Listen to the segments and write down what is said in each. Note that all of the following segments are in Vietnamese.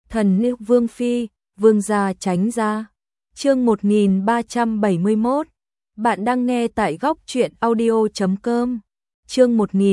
Thần nữ Vương Phi, Vương gia tránh ra. Chương 1371. Bạn đang nghe tại góc truyện audio.com. Chương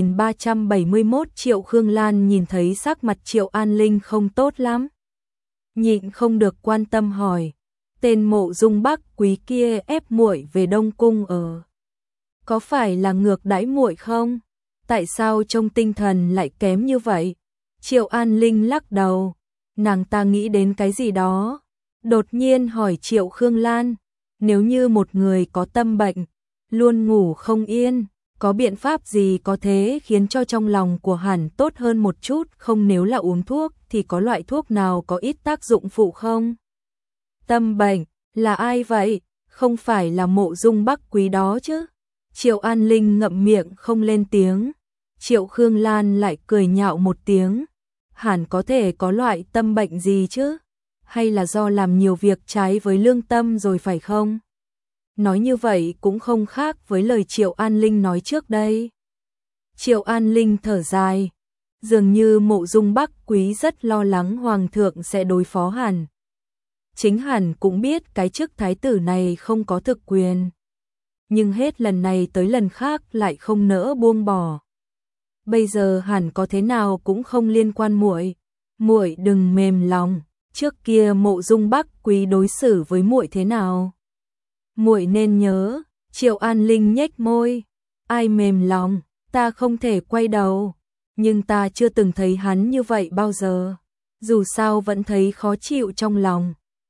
1371. Triệu Khương Lan nhìn thấy sắc mặt Triệu An Linh không tốt lắm, nhịn không được quan tâm hỏi: "Tên Mộ Dung Bắc Quý kia ép muội về Đông cung ở, có phải là ngược đãi muội không? Tại sao trông tinh thần lại kém như vậy?" Triệu An Linh lắc đầu, nàng ta nghĩ đến cái gì đó, đột nhiên hỏi Triệu Khương Lan: "Nếu như một người có tâm bệnh, luôn ngủ không yên, có biện pháp gì có thể khiến cho trong lòng của hắn tốt hơn một chút không? Nếu là uống thuốc thì có loại thuốc nào có ít tác dụng phụ không?" "Tâm bệnh, là ai vậy? Không phải là Mộ Dung Bắc Quý đó chứ?" Triệu An Linh ngậm miệng không lên tiếng. Triệu Khương Lan lại cười nhạo một tiếng: "Hẳn có thể có loại tâm bệnh gì chứ? Hay là do làm nhiều việc trái với lương tâm rồi phải không?" Nói như vậy cũng không khác với lời Triệu An Linh nói trước đây. Triệu An Linh thở dài, dường như Mộ Dung Bắc Quý rất lo lắng Hoàng thượng sẽ đối phó hắn. Chính hắn cũng biết cái chức thái tử này không có thực quyền, nhưng hết lần này tới lần khác lại không nỡ buông bỏ. Bây giờ hẳn có thế nào cũng không liên quan muội. Muội đừng mềm lòng, trước kia Mộ Dung Bắc Quý đối xử với muội thế nào, muội nên nhớ." Triệu An Linh nhếch môi: "Ai mềm lòng, ta không thể quay đầu, nhưng ta chưa từng thấy hắn như vậy bao giờ. Dù sao vẫn thấy khó chịu trong lòng.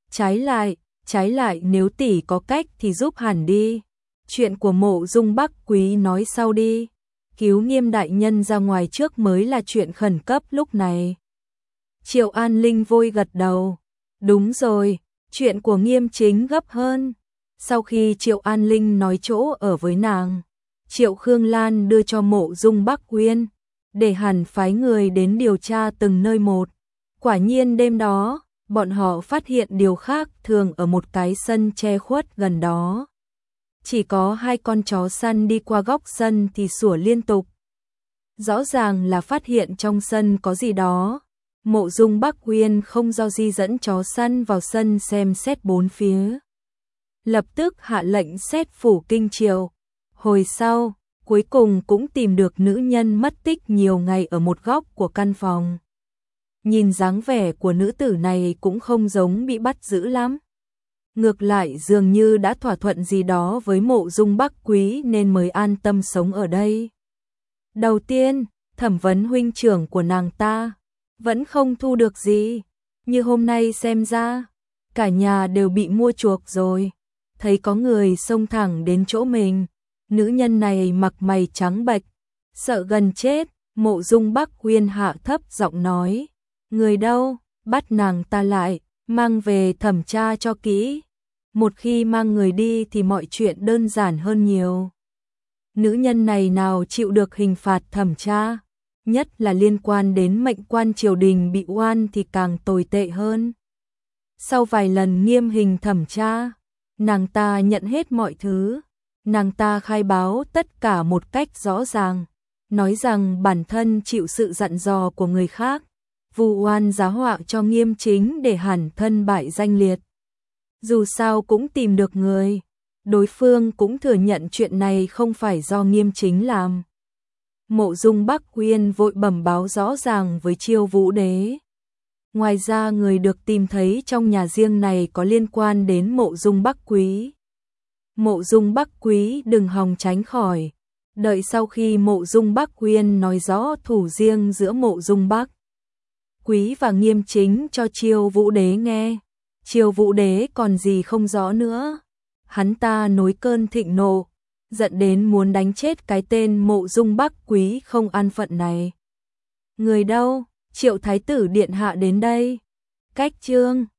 Trái lại nếu tỷ có cách thì giúp hẳn đi. Chuyện của Mộ Dung Bắc Quý nói sau đi. Cứu Nghiêm đại nhân ra ngoài trước mới là chuyện khẩn cấp lúc này." Triệu An Linh vội gật đầu: "Đúng rồi, chuyện của Nghiêm chính gấp hơn." Sau khi Triệu An Linh nói chỗ ở với nàng, Triệu Khương Lan đưa cho Mộ Dung Bắc Uyên, để hẳn phái người đến điều tra từng nơi một. Quả nhiên đêm đó, bọn họ phát hiện điều khác thường ở một cái sân che khuất gần đó. Chỉ có 2 con chó săn đi qua góc sân thì sủa liên tục. Rõ ràng là phát hiện trong sân có gì đó. Mộ Dung Bắc Uyên không do di dẫn chó săn vào sân xem xét bốn phía, lập tức hạ lệnh xét phủ kinh triều. Hồi sau, cuối cùng cũng tìm được nữ nhân mất tích nhiều ngày ở một góc của căn phòng. Nhìn dáng vẻ của nữ tử này cũng không giống bị bắt giữ lắm, ngược lại dường như đã thỏa thuận gì đó với Mộ Dung Bắc Quý nên mới an tâm sống ở đây. Đầu tiên, thẩm vấn huynh trưởng của nàng ta vẫn không thu được gì, như hôm nay xem ra cả nhà đều bị mua chuộc rồi. Thấy có người xông thẳng đến chỗ mình, nữ nhân này mặt mày trắng bệch, sợ gần chết. Mộ Dung Bắc Uyên hạ thấp giọng nói: "Người đâu, bắt nàng ta lại, mang về thẩm tra cho kỹ. Một khi mang người đi thì mọi chuyện đơn giản hơn nhiều." Nữ nhân này nào chịu được hình phạt thẩm tra, nhất là liên quan đến mệnh quan triều đình bị oan thì càng tồi tệ hơn. Sau vài lần nghiêm hình thẩm tra, nàng ta nhận hết mọi thứ. Nàng ta khai báo tất cả một cách rõ ràng, nói rằng bản thân chịu sự dặn dò của người khác, vu oan giá họa cho Nghiêm chính để hẳn thân bại danh liệt. Dù sao cũng tìm được người, đối phương cũng thừa nhận chuyện này không phải do Nghiêm chính làm. Mộ Dung Bắc Uyên vội bẩm báo rõ ràng với Chiêu Vũ Đế. Ngoài ra người được tìm thấy trong nhà riêng này có liên quan đến Mộ Dung Bắc Quý. Mộ Dung Bắc Quý đừng hòng tránh khỏi, đợi sau khi Mộ Dung Bắc Uyên nói rõ thủ riêng giữa Mộ Dung Bắc Quý và Nghiêm chính cho Chiêu Vũ Đế nghe. Chiêu Vũ Đế còn gì không rõ nữa, hắn ta nổi cơn thịnh nộ, giận đến muốn đánh chết cái tên Mộ Dung Bắc Quý không an phận này. "Người đâu? Triệu thái tử điện hạ đến đây." Cách chương